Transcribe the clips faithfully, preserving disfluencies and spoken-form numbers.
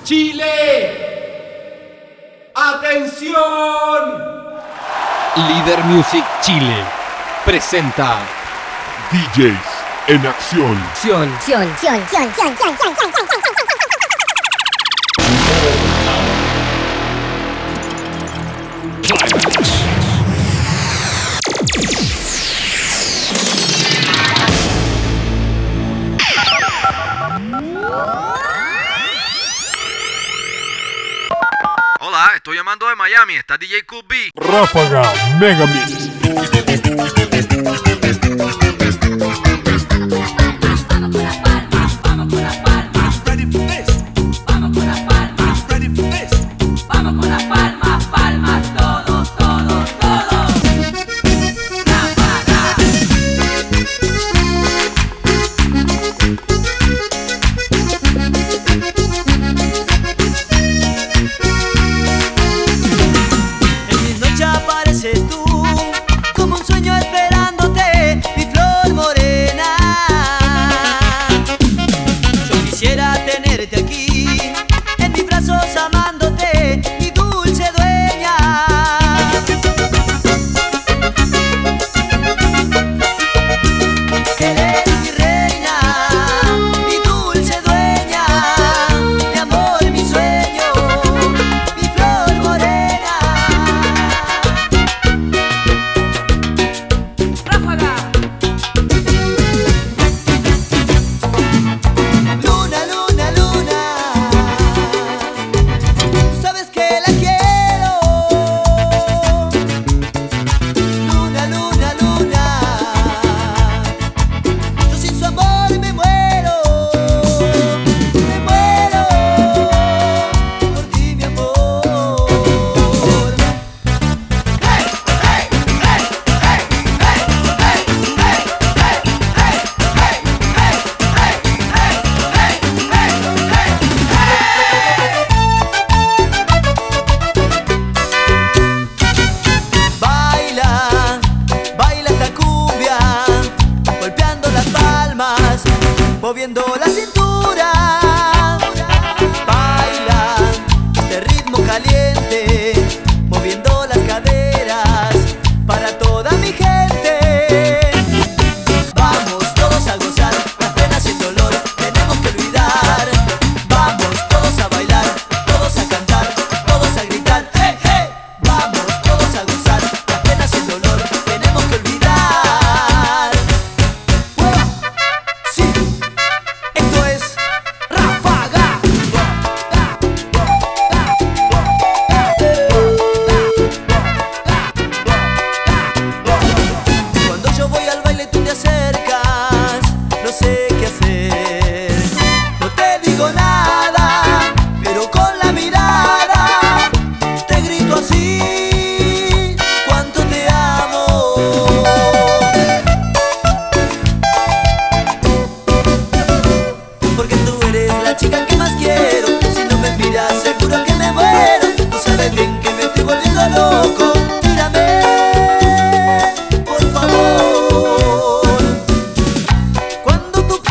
Chile. ¡Atención! Líder Music Chile presenta D Js en acción. Acción. Acción, acción, acción, acción, acción, acción, acción, acción, acción. Hola, estoy llamando de Miami, está D J Cool B. Ráfaga Mega Mix. Vamos con las palmas, ready for this. Vamos con las palmas, ready for this. Vamos con las palmas, palmas, todos, todos, todos. Ráfaga. En mis noches apareces tú, como un sueño esperándote, mi flor morena. Yo quisiera tenerte aquí, en mis brazos amándote, mi dulce dueña. Eres mi reina, mi dulce dueña, mi amor, mi sueño, mi flor morena. Ráfaga. Luna, luna, luna, tú sabes que la quiero. Luna, luna, luna, yo sin su amor me muero. Me muero por ti, mi amor. Baila, baila esta cumbia, golpeando las palmas, moviendo la cintura. Baila este ritmo caliente, moviendo las caderas para toda mi gente. Vamos todos a gozar las penas y el dolor, tenemos que olvidar. Vamos todos a bailar, todos a cantar, todos a gritar. ¡Hey, hey! Vamos todos a gozar las penas y el dolor, tenemos que olvidar. ¡Wow! Sí, esto es Ráfaga. Cuando yo voy al baile tú te acercas, no sé qué hacer. No te digo nada, pero con la mirada te grito así, cuánto te amo. Porque tú eres la chica que más quiero. Si no me miras seguro que me muero. Tú sabes bien que me estoy volviendo loco. Mírame, por favor. Cuando tú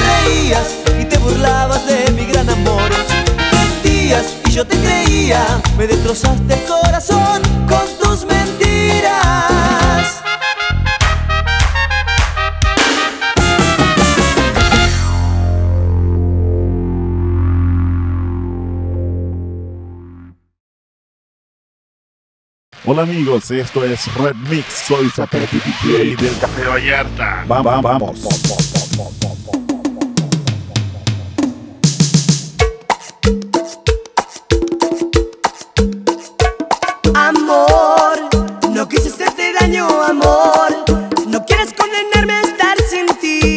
reías y te burlabas de mi gran amor. Mentías y yo te creía, me destrozaste el corazón con tus mentiras. Hola amigos, esto es Red Mix, soy Satélite D J del Café Vallarta. Va, va, vamos. Amor, no quise hacerte daño, amor. No quieres condenarme a estar sin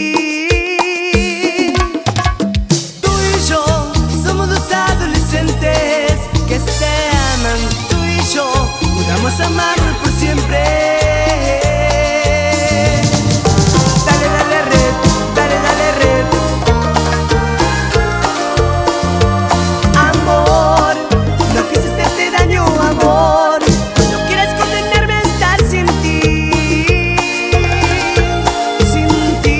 ti. Tú y yo somos dos adolescentes que se aman. Tú y yo juramos amarnos por siempre. Dale, dale red, dale, dale red. Amor, no quise hacerte daño, amor. No quieras condenarme a estar sin ti, sin ti.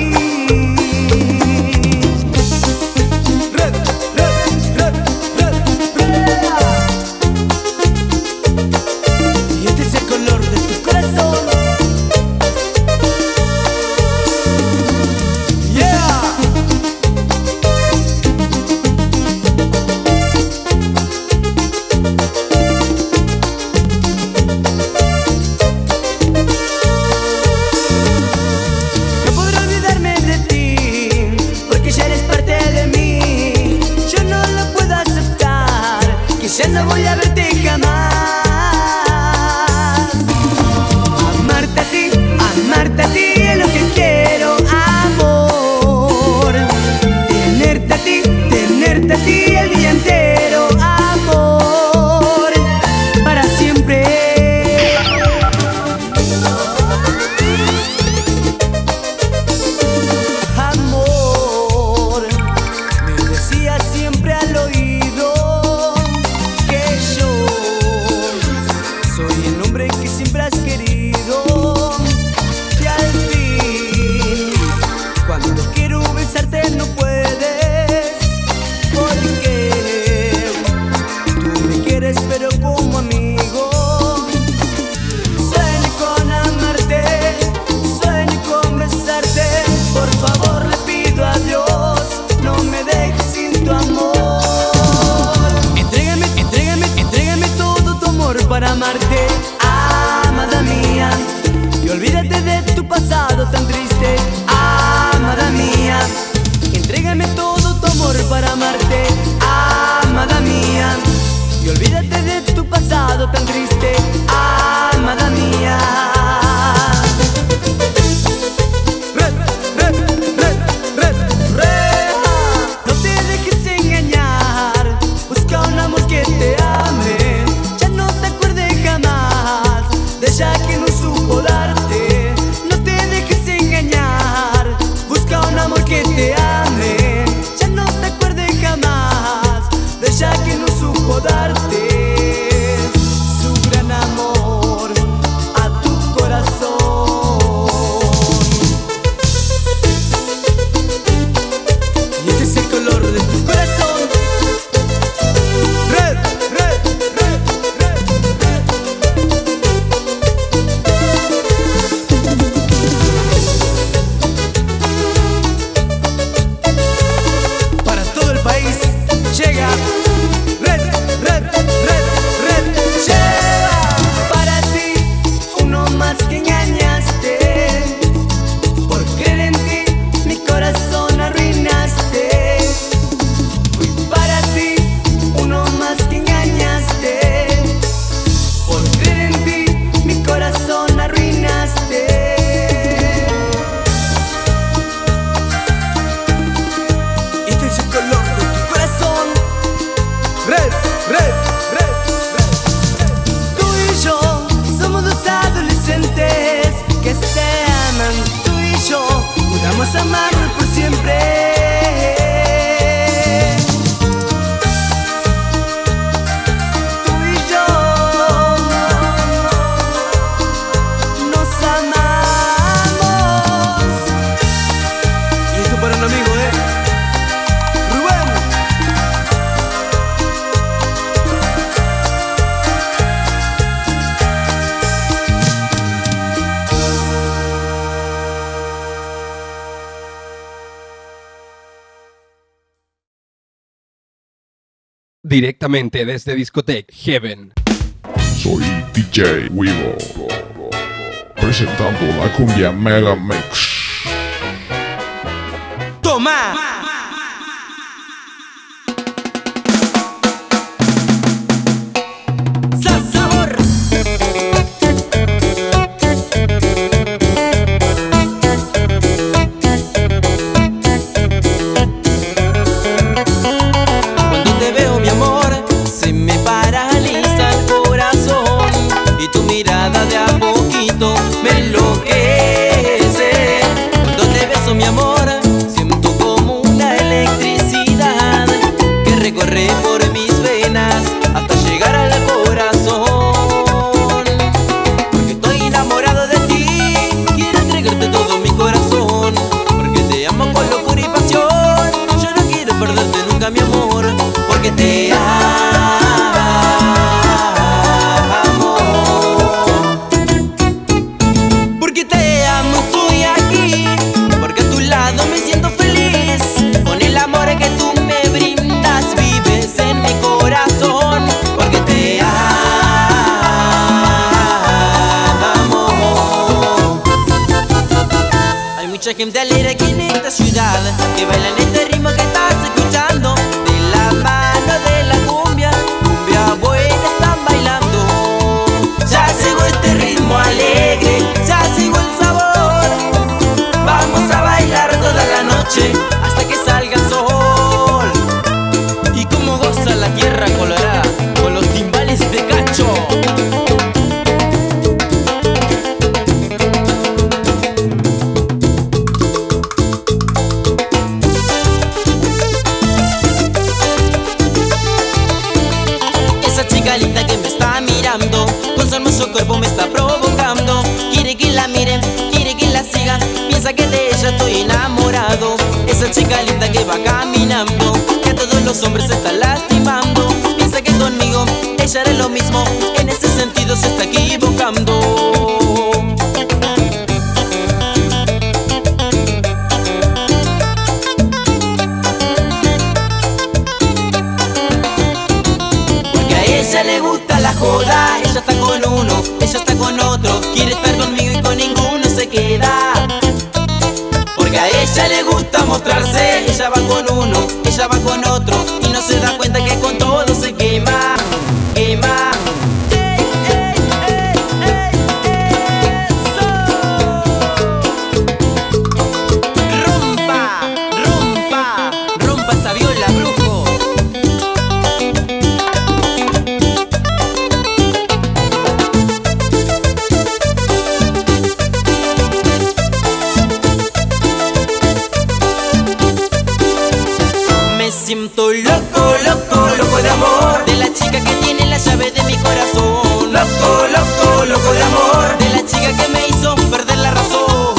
Red, red, red, red, red. Y este es el color de tu corazón. Yeah. No podré olvidarme de ti, porque ya eres parte de mí. Yo no lo puedo aceptar, que ya no voy a verte jamás. Amarte a ti, amarte a ti es lo que quiero, amor. Tenerte a ti, tenerte a ti el día entero, amor. Para siempre. Amor, me decía siempre al oído que yo soy el hombre que siempre has querido. Y al fin, cuando quiero besarte no puedes, porque tú me quieres pero como amigo. Sueño con amarte, sueño con besarte. Por favor le pido a Dios, no me dejes sin tu amor. Entrégame, entrégame, entrégame todo tu amor para amarte, amada mía. Y olvídate de tu pasado tan triste, amada mía. Entrégame todo tu amor para amarte, amada mía. Y olvídate de tu pasado tan triste, amada mía. Red, red, red, red, red. No te dejes engañar, busca un amor que te ame. Ya no te acuerdes jamás de ella que no supo darte. No te dejes engañar, busca un amor que te ame. Ya no te acuerdes jamás de ella que no supo darte su gran amor. directamente desde Discotech Heaven. Soy D J Wivo, presentando la cumbia Mega Mix. ¡Toma! ¡Sabor! Cuando te veo, mi amor, se me paraliza el corazón y tu mirada de a poquito me enloquece. Cuando te beso, mi amor, siento como una electricidad que recorre por mis venas hasta llegar al corazón. Porque estoy enamorado de ti, quiero entregarte todo mi corazón, porque te amo con locura y pasión. Yo no quiero perderte nunca, mi amor, porque te amo. Porque te amo, estoy aquí, porque a tu lado me siento feliz. Con el amor que tú me brindas, vives en mi corazón. Porque te amo. Hay mucha gente alegre aquí en esta ciudad que baila en este ritmo que estás escuchando. De la mano de la cumbia, cumbia buena están bailando. Ya sigo este ritmo alegre, ya sigo el sabor. Vamos a bailar toda la noche hasta que salga el sol. Y como goza la tierra colorada con los timbales de cacho. Esa chica linda que me está mirando, con su hermoso cuerpo me está provocando. Quiere que la miren, quiere que la siga, piensa que de ella estoy enamorado. Esa chica linda que va caminando, que a todos los hombres se está lastimando. Piensa que conmigo ella hará lo mismo, en ese sentido se está equivocando. Porque a ella le gusta la joda, ella está con uno, ella está con otro, quiere estar conmigo y con ninguno se queda. Porque a ella le gusta mostrarse, ella va con uno, ella va con otro, y no se da cuenta que con todo se quema, quema. Ey, ey, ey, ey, eso. Rompa, rompa, rompa esa viola, brujo. Me siento loco, loco, loco de amor, de la chica que tiene la llave de mi corazón. Loco, loco, loco de amor, de la chica que me hizo perder la razón.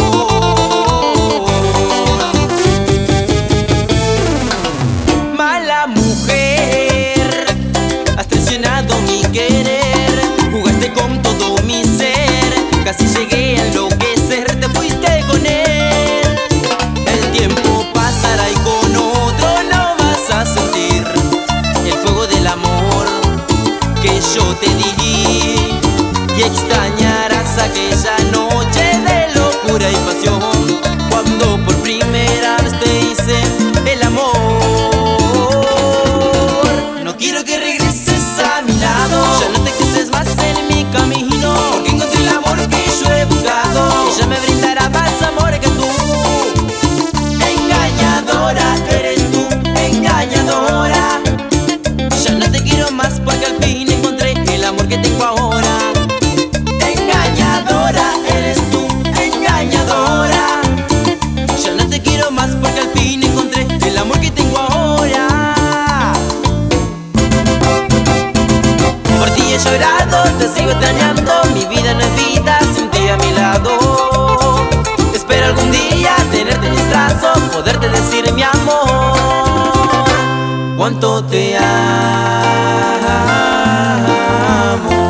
Mala mujer, has traicionado mi querer, jugaste con todo mi ser, casi llegué a enloquecer, te fuiste con él. El tiempo pasará y con otro no vas a sentir el fuego del amor que yo te di, y extrañarás aquella noche de locura y pasión, cuando por primera vez te hice el amor. No quiero que regreses a mi lado, ya no te cruces más en mi camino, porque encontré el amor que yo he buscado, ella me brindará más amor que tú. Engañadora eres tú, engañadora. Ya no te quiero más porque al fin encontré el amor que tengo ahora. Engañadora eres tú, engañadora. Ya no te quiero más porque al fin encontré el amor que tengo ahora. Por ti he llorado, te sigo extrañando, mi vida no es vida sin ti a mi lado. Espero algún día tenerte en mis brazos, poderte decir mi amor, cuánto te amo.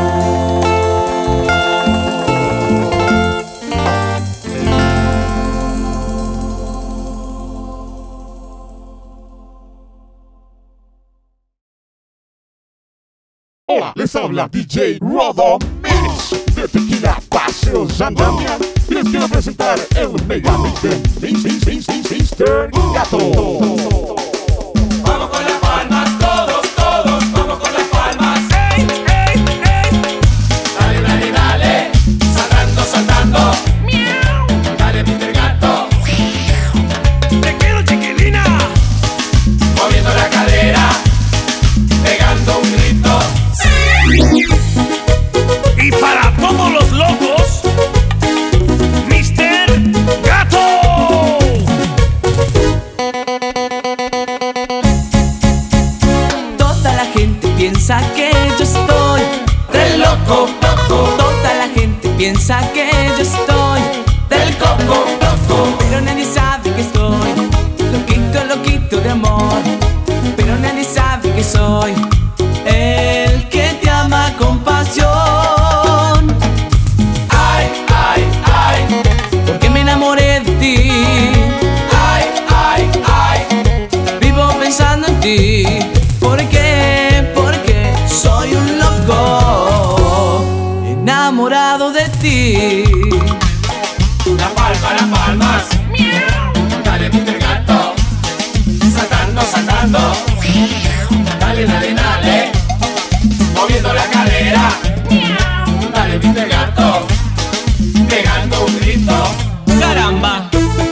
Hola, les habla D J Rodo Mix de Tequila Paseo Zandamia. Y les quiero presentar el Mega Mix de mister Gato. Vamos con las palmas, todos, todos, vamos con las palmas. ¡Ey, ey, ey! Dale, dale, dale, saltando, saltando. ¡Miau! Dale, mister Gato. ¡Te quiero, chiquilina! Moviendo la cadera, pegando un grito. ¡Sí! Y para todos los locos, mister Gato. Toda la gente piensa que yo estoy Del loco, loco, Toda la gente piensa que yo estoy del coco, loco. Pero nadie sabe que estoy loquito, loquito de amor. Pero nadie sabe que soy el que te ama con pasión. Ay, ay, ay, Porque me enamoré de ti, ay, ay, ay. vivo pensando en ti. ¿Por qué? Porque soy un loco enamorado de ti. La palma, las palmas. Dale, mister Gato. Saltando, saltando. Dale, dale, dale. Moviendo la cadera. Dale, mister Gato. Pegando un grito. ¡Caramba!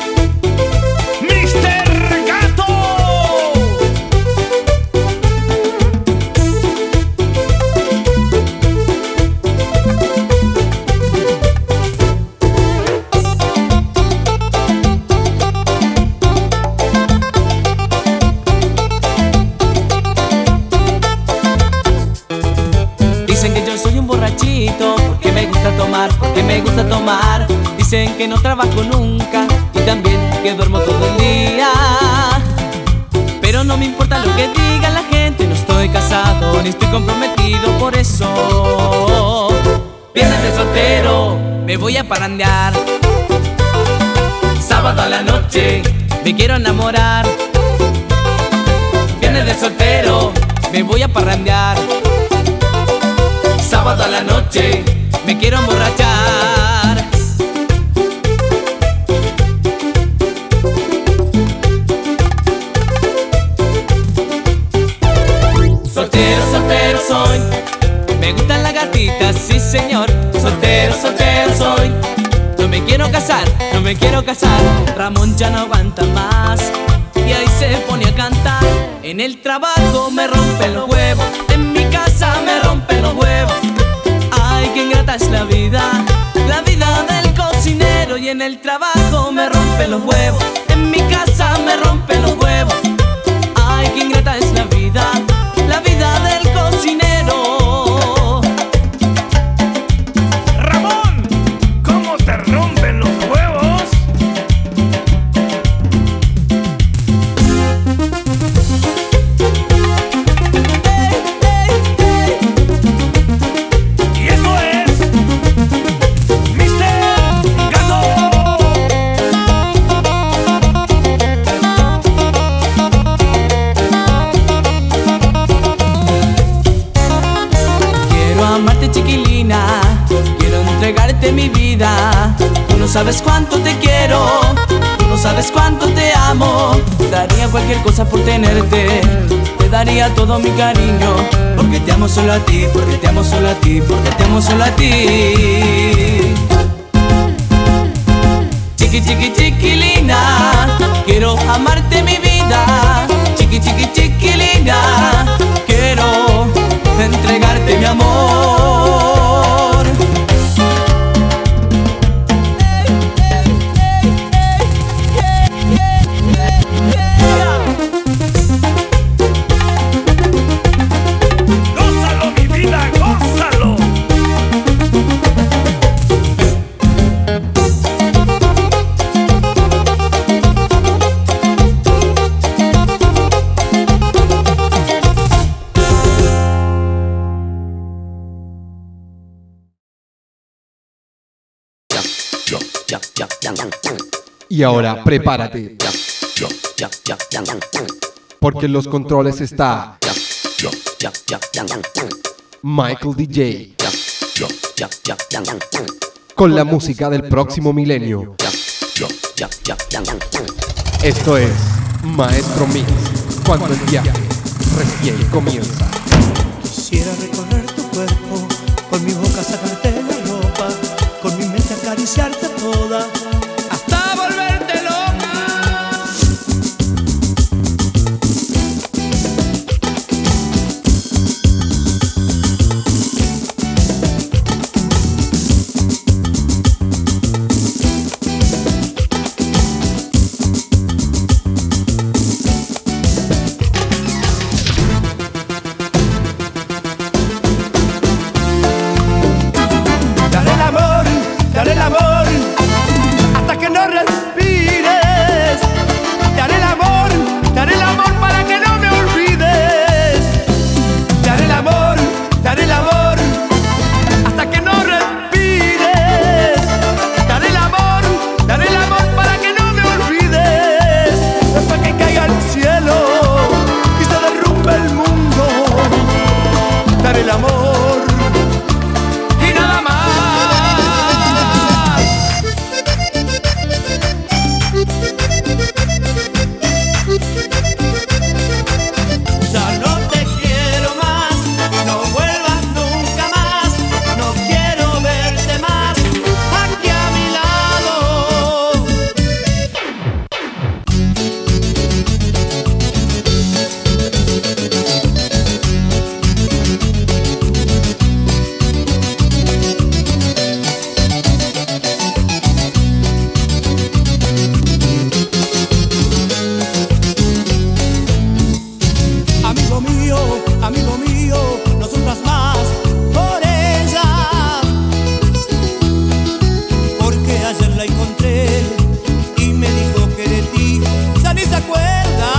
mister Gato. Dicen que yo soy un borrachito porque me gusta tomar, porque me gusta tomar. Dicen que no trabajo nunca y también que duermo todo el día. Pero no me importa lo que diga la gente, no estoy casado ni estoy comprometido, por eso viernes de soltero me voy a parrandear. Sábado a la noche me quiero enamorar. Viernes de soltero me voy a parrandear. Sábado a la noche me quiero emborrachar. Soltero, soltero soy, me gustan las gatitas, sí señor. Soltero, soltero soy, no me quiero casar, no me quiero casar. Ramón ya no aguanta más y ahí se pone a cantar. En el trabajo me rompen los huevos, en mi casa me rompen los huevos. Ay, qué ingrata es la vida, la vida del cocinero. Y en el trabajo me rompen los huevos, en mi casa me rompen los huevos. Ay, qué ingrata es la vida, la vida del cocinero. Ramón, ¿cómo te rompen los huevos? Y esto es mister Gato. Quiero amarte, chiquilina, quiero entregarte mi vida. Tú no sabes cuánto te quiero, tú no sabes cuánto te amo. Daría cualquier cosa por tenerte, te daría todo mi cariño. Porque te amo solo a ti, porque te amo solo a ti, porque te amo solo a ti. Chiqui, chiqui, chiquilina, quiero amarte mi vida. Chiqui, chiqui, chiquilina, quiero entregarte mi amor. Gózalo, mi vida, gózalo. Y ahora prepárate, porque en los controles está Michael D J. Con la música del próximo milenio. Esto es Maestro Mix, cuando el viaje recién comienza. Quisiera recorrer tu cuerpo, con mi boca sacarte la ropa, con mi mente acariciarte toda, hasta volverte loca. Daré el amor hasta que no respires. Te haré el amor, te haré el amor para que no me olvides. Te haré el amor, te haré el amor hasta que no respires. Te haré el amor, te haré el amor para que no me olvides. Hasta que caiga el cielo y se derrumbe el mundo. Te haré el amor y nada más. Amigo mío, no sufras más por ella, porque ayer la encontré y me dijo que de ti ya ni se acuerda.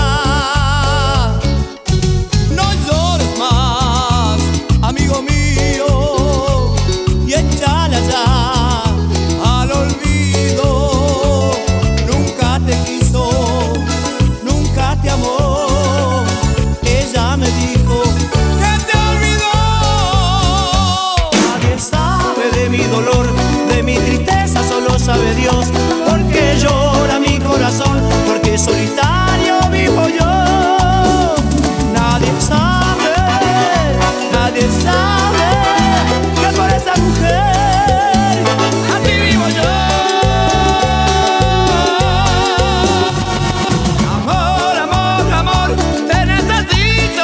No llores más, amigo mío, y échala ya al olvido. Nunca te quiso, nunca te amó. Ella me dijo que te olvidó. Nadie sabe de mi dolor, de mi tristeza, solo sabe Dios. Porque llora mi corazón, porque solitario vivo yo. Nadie sabe, nadie sabe que por esa mujer así vivo yo. Amor, amor, amor, te necesito.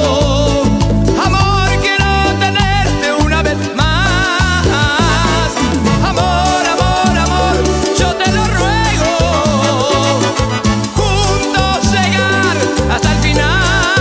Amor, quiero tenerte una vez más. Amor, amor, amor, yo te lo ruego. Juntos llegar hasta el final.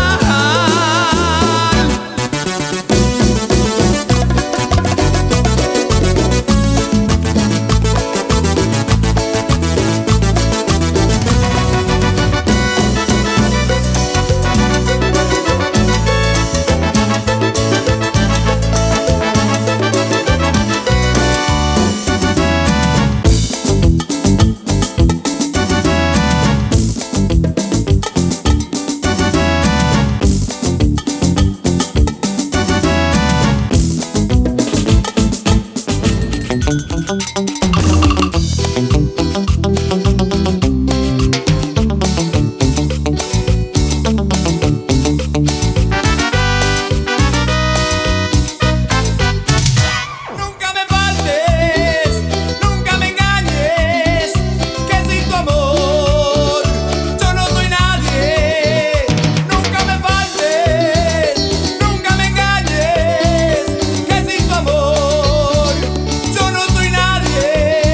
Nunca me faltes, nunca me engañes, que sin tu amor yo no soy nadie. Nunca me faltes, nunca me engañes, que sin tu amor yo no soy nadie.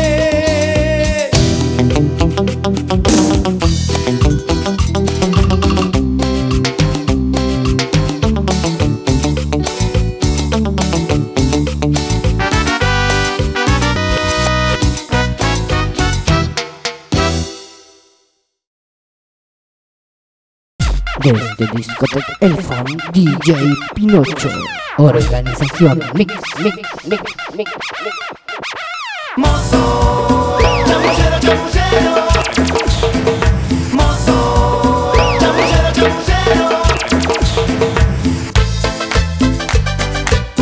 Desde Discoteca El Fan, D J Pinocho. Organización Mix, Mix, Mix, Mix, Mix. Mozo, chamullero, chamullero. Mozo, chamullero, chamullero.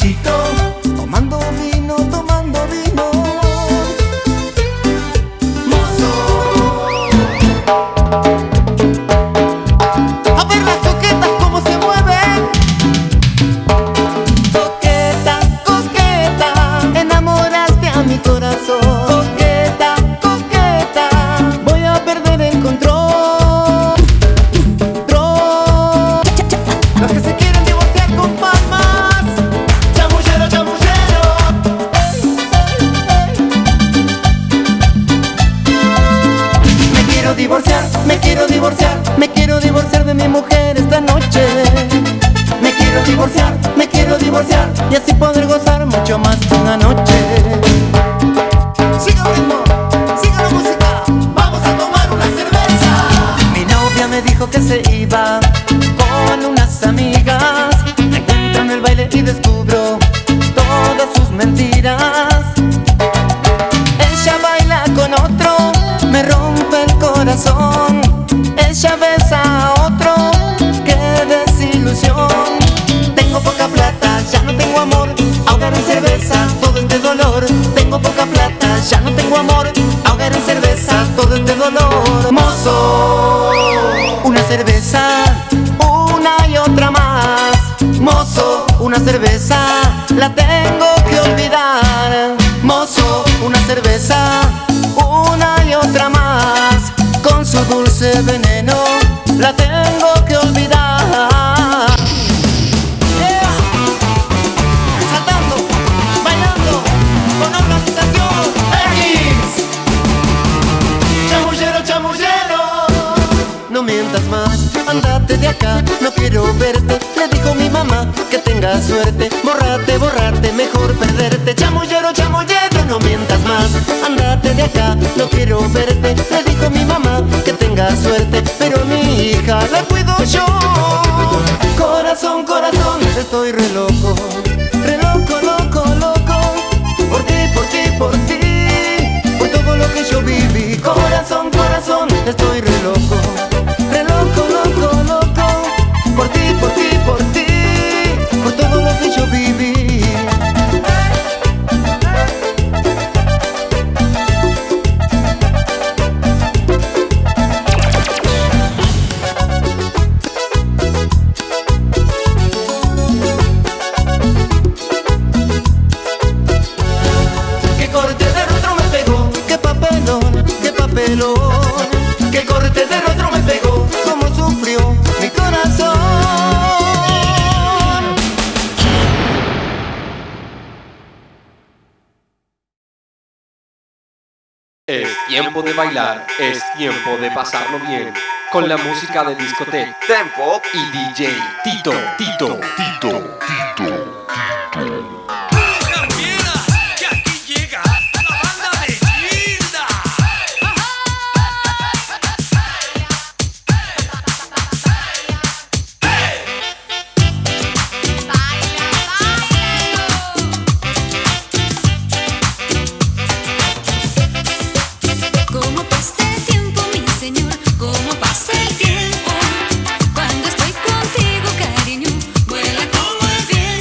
borrachito, tomando vino, tomando vino. Mozo. A ver las coquetas cómo se mueven. Coqueta, coqueta, enamoraste a mi corazón. Coqueta, coqueta, voy a perder el control. Control. Los que se quieren divorciar con palmas. Chamullero, chamullero. Me quiero divorciar, me quiero divorciar, me quiero divorciar de mi mujer esta noche. Me quiero divorciar, me quiero divorciar y así poder gozar mucho más de una noche. Siga el ritmo, siga la música, vamos a tomar una cerveza. Mi novia me dijo que se iba con unas amigas. Me encuentro en el baile y descubro todas sus mentiras. Ella baila con otro, me rompe el corazón. Ella besa a otro, qué desilusión. Tengo poca plata, ya no tengo amor, ahogar en cerveza todo este dolor. Tengo poca plata, ya no tengo amor, ahogar en cerveza todo este dolor. Mozo, una cerveza, una y otra más. Mozo, una cerveza, la tengo que olvidar. Mozo, una cerveza, una y otra más. Con su dulce veneno, la tengo que olvidar. Yeah. Saltando, bailando, con organización X. Chamullero, chamullero. No mientas más, andate de acá, no quiero verte. Le dijo mi mamá que tenga suerte. Bórrate, borrarte, mejor perderte. Chamullero, chamullero, no mientas más, andate de acá, no quiero verte. Le dijo mi mamá que tenga suerte, pero mi hija la cuido yo. Corazón, corazón, estoy re loco, re loco, loco, loco. Por ti, por ti, por ti, por todo lo que yo viví. Corazón, corazón, estoy re loco, re loco, loco, loco. Por ti, por ti, por ti, por todo lo que yo viví. Qué corte de rostro me pegó, qué papelón, qué papelón. Qué corte de rostro me pegó, cómo sufrió mi corazón. Es tiempo de bailar, es tiempo de pasarlo bien. Con la música de discoteca, Tempo y D J Tito, Tito, Tito, Tito. Que aquí llega la banda de Gilda. Cómo pasa el tiempo, mi señor, cómo pasa el tiempo. Cuando estoy contigo, cariño, vuela como el viento.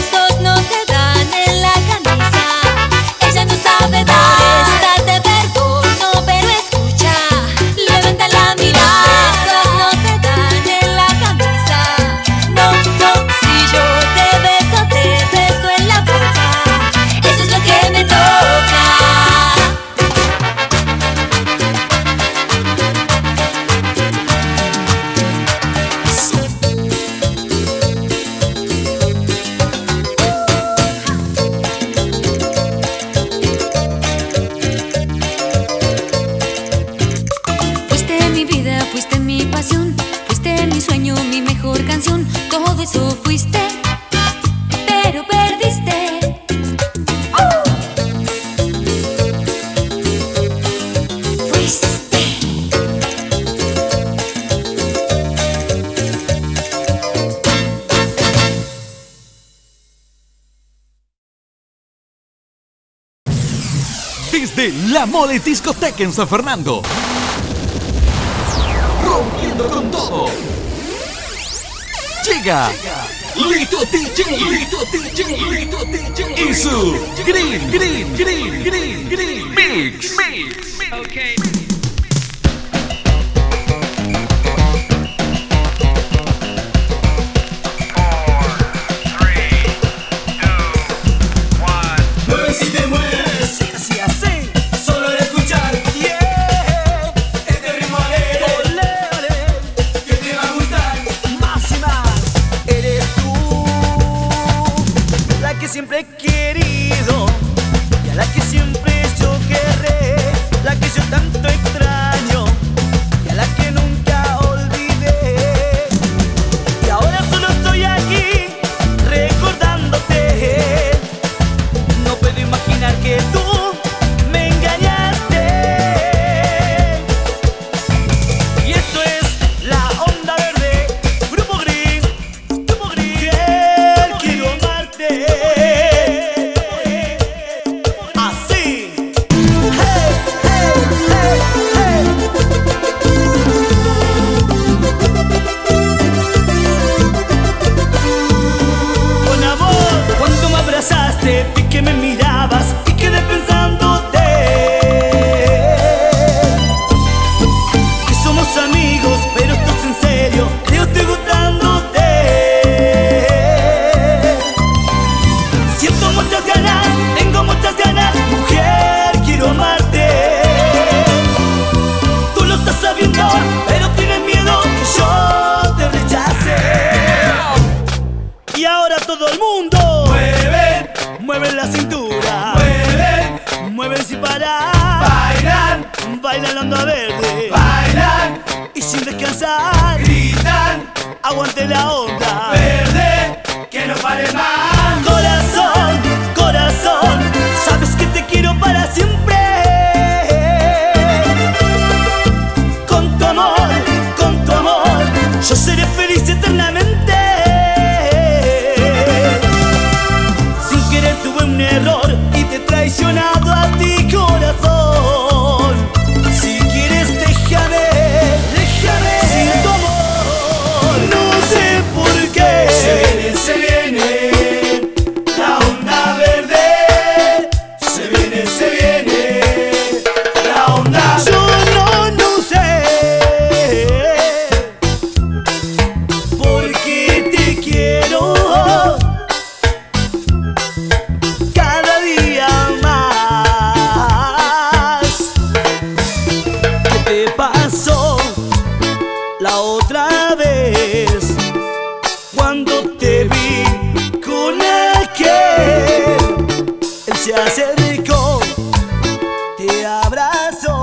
besos no se dan en la camisa. Ella no sabe dar. Esta te perdono, pero escucha, levanta la mirada. Besos no se dan en la camisa. No, no, si yo te beso, te beso en la boca. Eso es lo que me toca. Fuiste mi vida, fuiste mi pasión, fuiste mi sueño, mi mejor canción. Todo eso fuiste, pero perdiste. ¡Oh! Fuiste. Desde La Mole Discoteca en San Fernando, rompiendo con todo, llega Lito D J, Lito D J, Lito D J y su Green, Green, Green, Green, Green Mix, Mix, okay. Mueve si te mueves, así, así, solo de escuchar, yeah, este ritmo alegre, ole, ole, que te va a gustar, más y más. Eres tú la que siempre he querido y a la que siempre yo querré, la que yo tanto extraño y a la que nunca olvidé. Y ahora solo estoy aquí recordándote. No puedo imaginar que tú me engañaste. Y esto es la onda verde, Grupo Green, Grupo Green. Quiero amarte. Así. Hey, hey, hey, hey. Con amor, cuando me abrazaste, vi que me mirabas y quedé pensándote. Que somos amigos, pero esto es en serio, creo estoy gustándote. Siento muchas ganas, tengo muchas ganas, mujer, quiero amarte. Tú lo estás sabiendo, pero tienes miedo que yo te rechace. Y ahora todo el mundo Mueven, mueve la cintura, mueven, mueven sin parar, bailan, bailan la onda verde bailan, y sin descansar, gritan, aguante la onda. verde, que no pare más. Corazón, corazón, sabes que te quiero para siempre. Con tu amor, con tu amor, yo seré feliz eternamente. Sin querer tuve un error y te he traicionado a ti, corazón. Si quieres déjame, déjame sin tu amor. No sé por qué Se viene, se viene, la onda verde. Se viene, se viene, la onda. yo no, no sé por qué te quiero cada día más. ¿Qué te pasó la otra vez cuando te vi con aquel? Él se acercó, te abrazó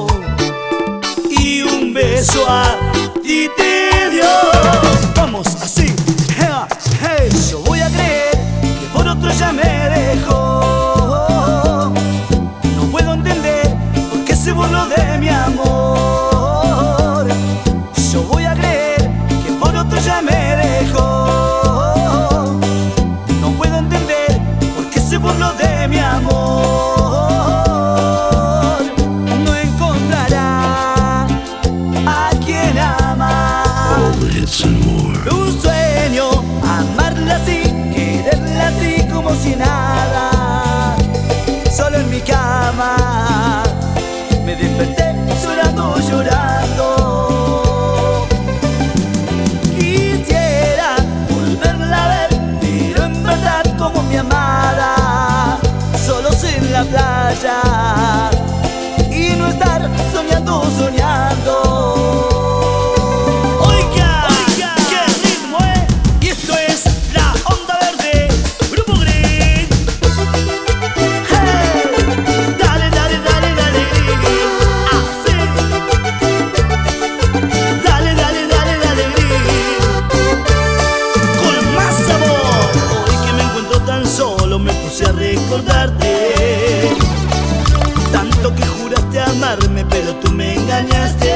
y un beso a ti te dio. Vamos así, hey, hey. Yo voy a creer que por otro ya me dejó. No puedo entender por qué se burló de mi amor. Yo voy a creer que por otro ya me dejó. No puedo entender por qué se burló de mi amor. No encontrará a quien amar. Un sueño, amarla así, quererla a mi amada, solos en la playa y no estar soñando, soñando. Oiga, oiga, qué ritmo, eh. Y esto es La Onda Verde, Grupo Green. Hey, dale, dale, dale, dale, Green. Así. Dale, dale, dale, dale, Green. Con más sabor. Hoy que me encuentro tan solo me puse a recordarte. Tanto que juraste amarme, pero tú me engañaste.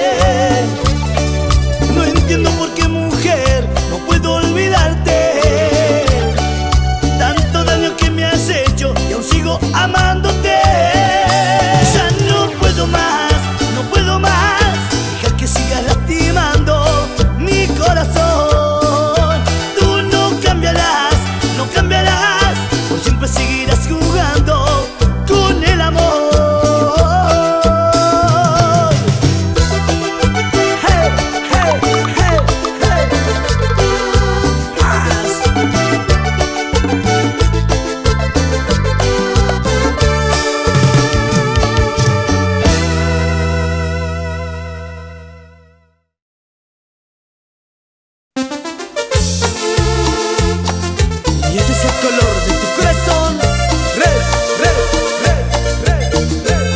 No entiendo por qué, mujer, no puedo olvidarte. Tanto daño que me has hecho y aún sigo amándote. Ya no puedo más, no puedo más. Deja que sigas lastimando mi corazón. Tú no cambiarás, no cambiarás. Por siempre seguirás jugando con el amor. Y este es el color de tu corazón. Red, red, red, red, red.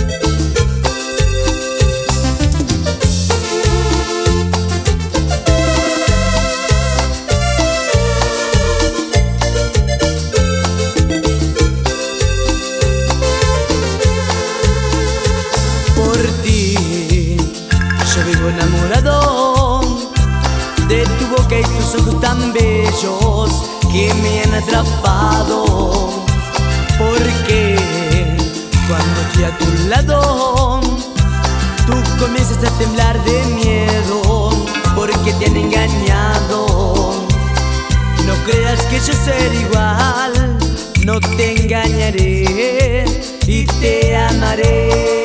Por ti yo vivo enamorado de tu boca y tus ojos tan bellos que me han atrapado. Porque cuando estoy a tu lado tú comienzas a temblar de miedo, porque te han engañado. No creas que yo seré igual, no te engañaré y te amaré.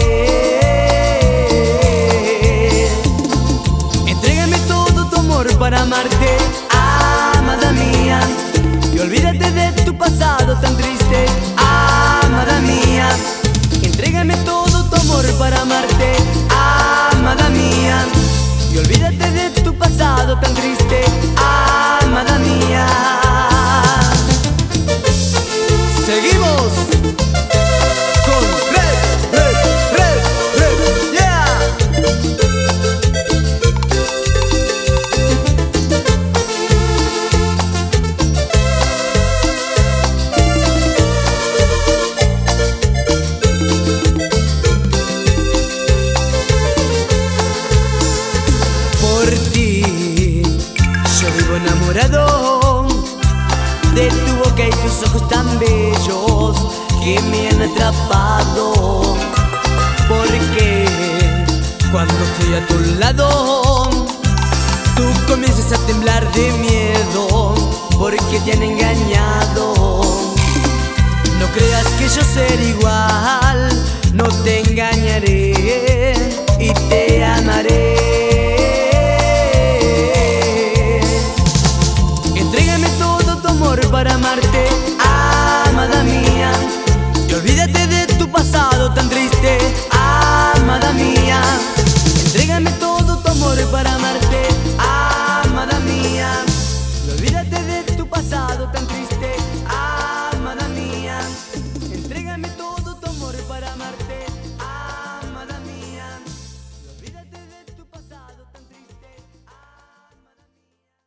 Entrégame todo tu amor para amarte, amada mía. Y olvídate de tu pasado tan triste, amada mía. Entrégame todo tu amor para amarte, amada mía. Y olvídate de tu pasado tan triste, amada mía. Seguimos con Red, Red, Red, Red, yeah. Por ti yo vivo enamorado de tu boca y tus ojos tan bellos que me han atrapado. Porque cuando estoy a tu lado tú comienzas a temblar de miedo, porque te han engañado. No creas que yo seré igual, no te engañaré y te amaré. Entrégame todo tu amor para amarte, amada mía. Y olvídate de tu pasado tan triste, amada mía. Entrégame todo tu amor para amarte, amada mía. Y olvídate de tu pasado tan triste, amada mía. Entrégame todo tu amor para amarte, amada mía. Y olvídate de tu pasado tan triste, amada mía.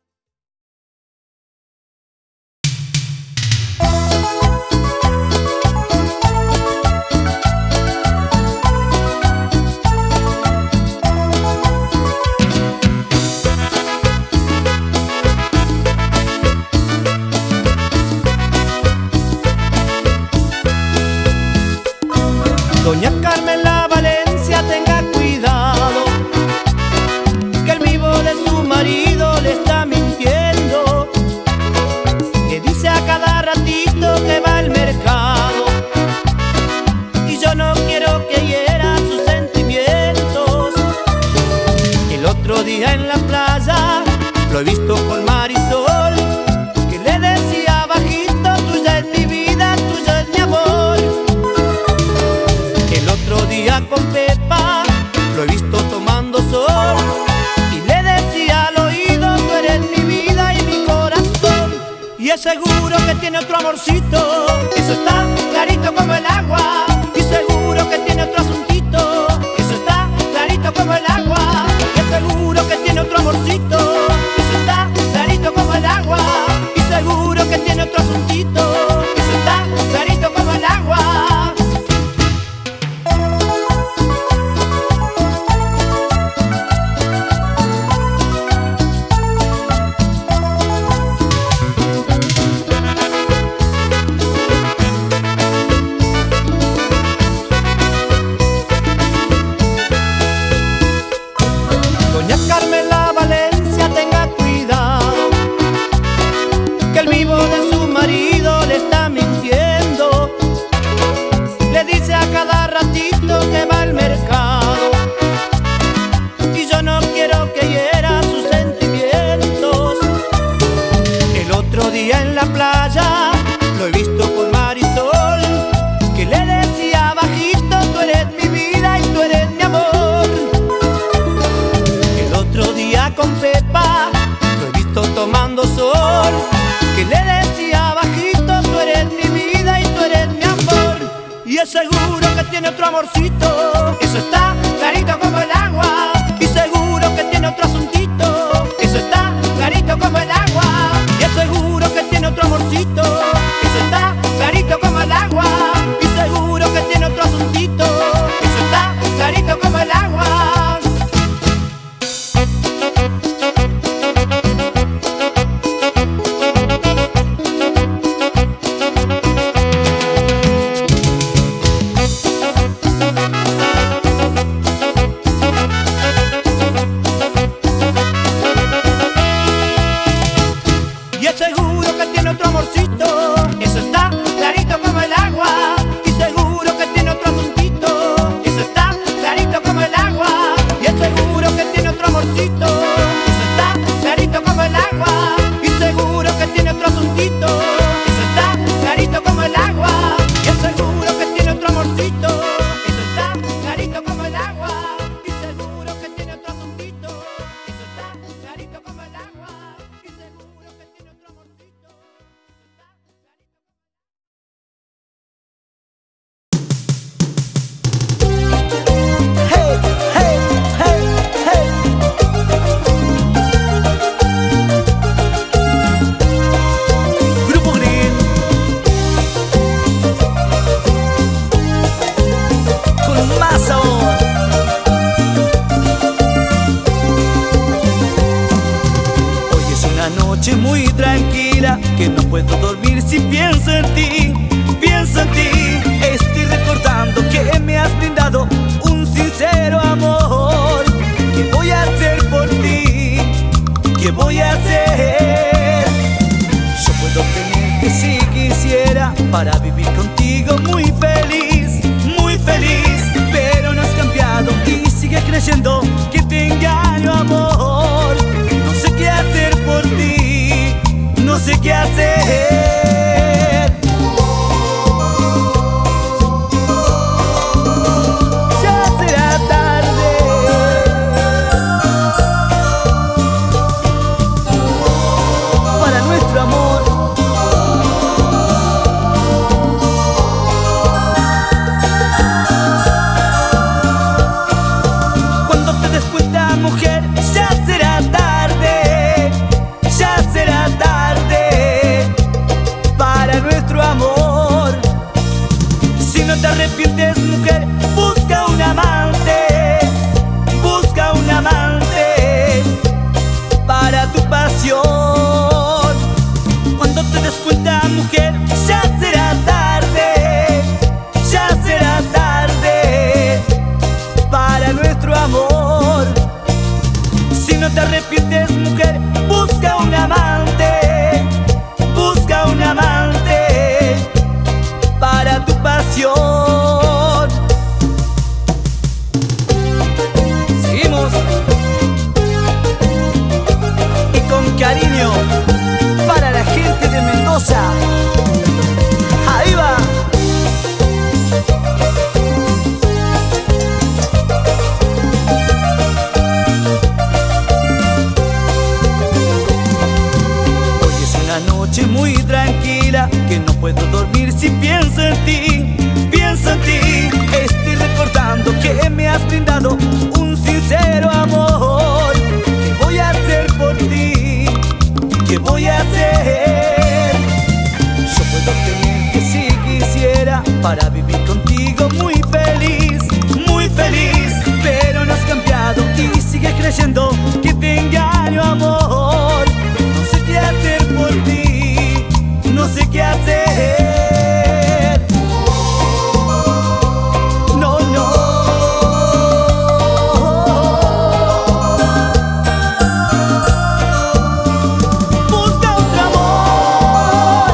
Doña Carmela Valencia, tenga cuidado, que el vivo de su marido le está mintiendo. Que dice a cada ratito que va al mercado, y yo no quiero que hiera sus sentimientos. El otro día en la playa lo he visto con Marisol, que le decía bajito, tú ya es mi que tiene otro amorcito, eso está clarito como el agua. Y seguro que tiene otro asuntito, eso está clarito como el agua. Y seguro que tiene otro amorcito, eso está clarito como el agua. Y seguro que tiene otro asuntito, eso está clarito como el agua. Doña Carmela Valencia, tenga cuidado, que el vivo de su marido le está mintiendo. Le dice a cada ratito que va al mercado, y yo no quiero que hiera sus sentimientos. El otro día en la playa lo he visto con Marisol, que le decía bajito: tú eres mi vida y tú eres mi amor. El otro día con Pepa lo he visto tomando sol, que le decía bajito: tú eres mi vida y tú eres mi amor. Y es seguro que tiene otro amorcito, eso está clarito como el agua. Y seguro que tiene otro asuntito, eso está clarito como el agua. Y es seguro que tiene otro amorcito, eso está clarito como el agua. Y seguro que tiene otro asuntito, eso está clarito como el agua. Y es seguro que tiene otro amorcito, eso está clarito como el agua. Y seguro que tiene otro asuntito, eso está clarito como el agua. Y es seguro que tiene otro amorcito, eso está clarito como el agua. Y seguro que tiene otro asuntito, eso está clarito como el agua. Y es seguro que tiene otro amorcito, eso está clarito como el agua. Y seguro que tiene otro asuntito, eso está clarito como el agua. Y seguro que tiene otro amorcito, eso está clarito. Hey, hey, hey, hey. Grupo Green con más sabor. Hoy es una noche muy tranquila, que no puedo dormir si pienso en ti, pienso en ti. Estoy recordando que me has brindado un sincero amor. ¿Qué voy a hacer por ti? ¿Qué voy a hacer? Yo puedo tenerte si quisiera, para vivir contigo muy feliz, muy feliz. Pero no has cambiado y sigues creyendo que te engaño, amor. No sé qué hacer por ti, no sé qué hacer. Ya será tarde para nuestro amor. Cuando te des cuenta, mujer, ya será tarde, ya será tarde para nuestro amor. Si no te arrepientes, mujer, busca un amante, busca un amante para tu pasión. Cuando te des cuenta, mujer, ya será tarde, ya será tarde para nuestro amor. Si no te arrepientes, mujer, busca un amante, busca un amante para tu pasión. y pienso en ti, pienso en ti. Estoy recordando que me has brindado un sincero amor. ¿Qué voy a hacer por ti? ¿Qué voy a hacer? Yo puedo tenerte si quisiera para vivir contigo muy feliz, muy feliz. Pero no has cambiado y sigues creyendo que te engaño, amor. No sé qué hacer por ti, no sé qué hacer. No, no. Busca otro amor.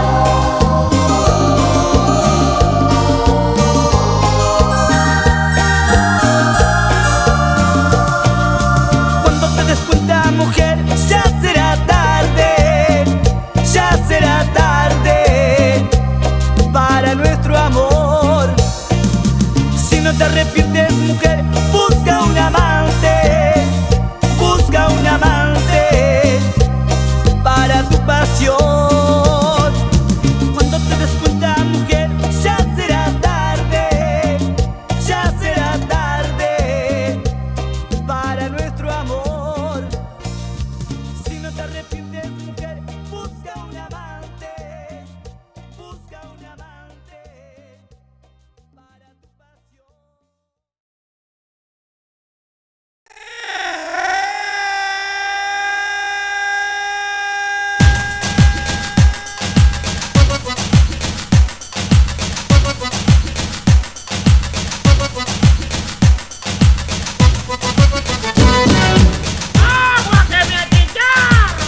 Cuando te des cuenta, mujer, ya será tarde, ya será tarde para nuestro amor. Si no te arrepientes, mujer, busca un amante, busca un amante para tu pasión. Cuando te des cuenta, mujer, ya será tarde, ya será tarde para nuestro amor. Si no te arrepientes, mujer, busca un amante, busca un amante para tu pasión. ¡Agua que me achicharro!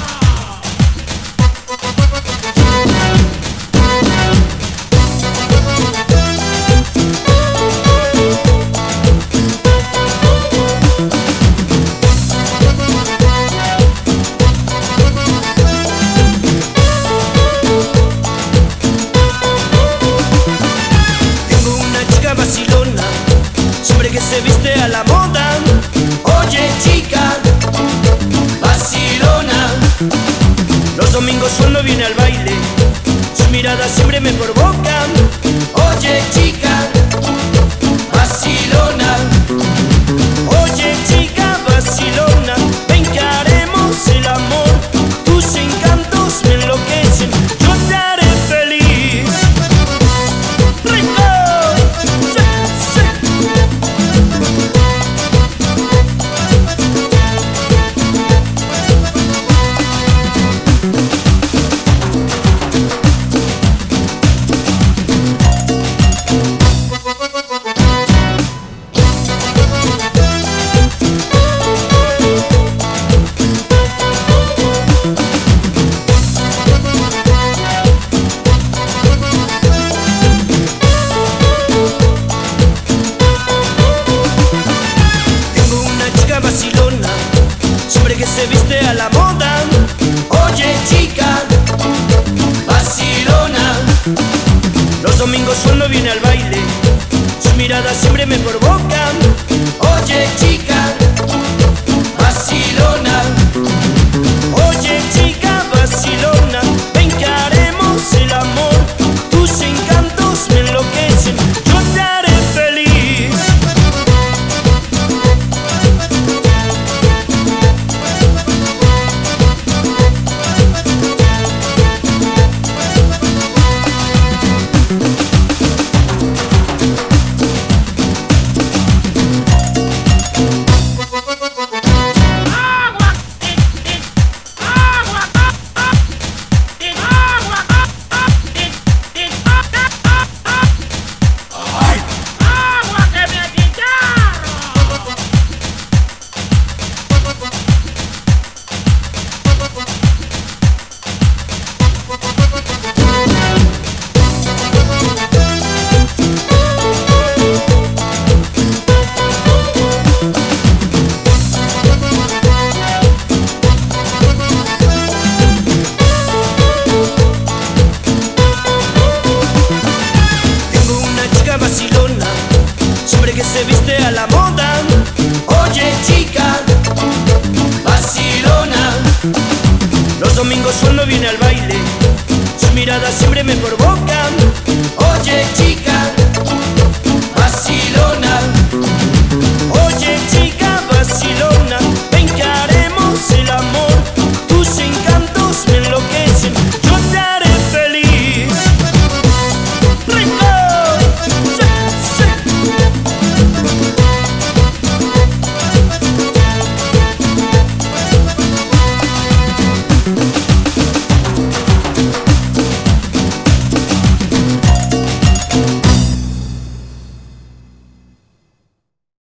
Tengo una chica vacilona, siempre que se viste a la moda. Oye chica, vacilona. Los domingos cuando viene al baile, su mirada siempre me provoca. Oye chica, vacilona. Oye chica, vacilona. Ven que haremos el amor. Tus encantos me enloquecen, yo te haré feliz. ¡Rico! ¡Sí, sí! Tengo una chica vacilona, siempre que se viste a la moda. Oye chica, vacilona. Los domingos cuando viene al baile, su mirada siempre me provoca. Oye chica, vacilona. Oye chica, vacilona. Ven que haremos el amor. Tus encantos me enloquecen, yo te haré feliz. domingos cuando viene al baile, su mirada siempre me provoca.